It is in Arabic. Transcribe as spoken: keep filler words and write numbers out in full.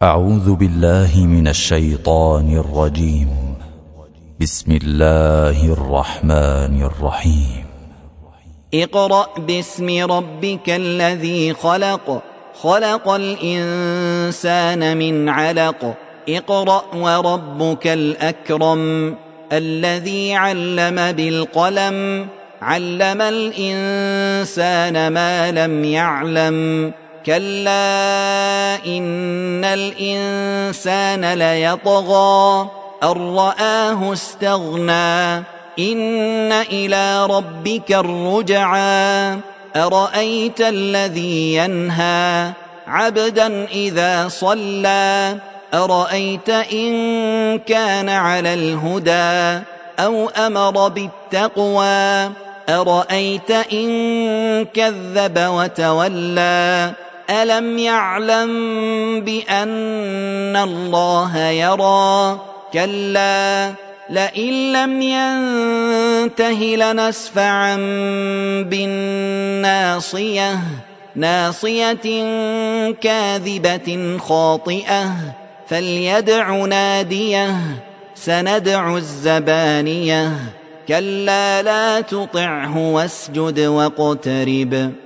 أعوذ بالله من الشيطان الرجيم. بسم الله الرحمن الرحيم. اقرأ باسم ربك الذي خلق خلق الإنسان من علق اقرأ وربك الأكرم الذي علم بالقلم علم الإنسان ما لم يعلم كلا إن الإنسان ليطغى أن رآه استغنى إن إلى ربك الرجعى أرأيت الذي ينهى عبدا إذا صلى أرأيت إن كان على الهدى أو أمر بالتقوى أرأيت إن كذب وتولى ألم يعلم بأن الله يرى كلا لئن لم ينته لنسفعا بالناصية ناصية كاذبة خاطئة فليدع ناديه سندع الزبانية كلا لا تطعه واسجد واقترب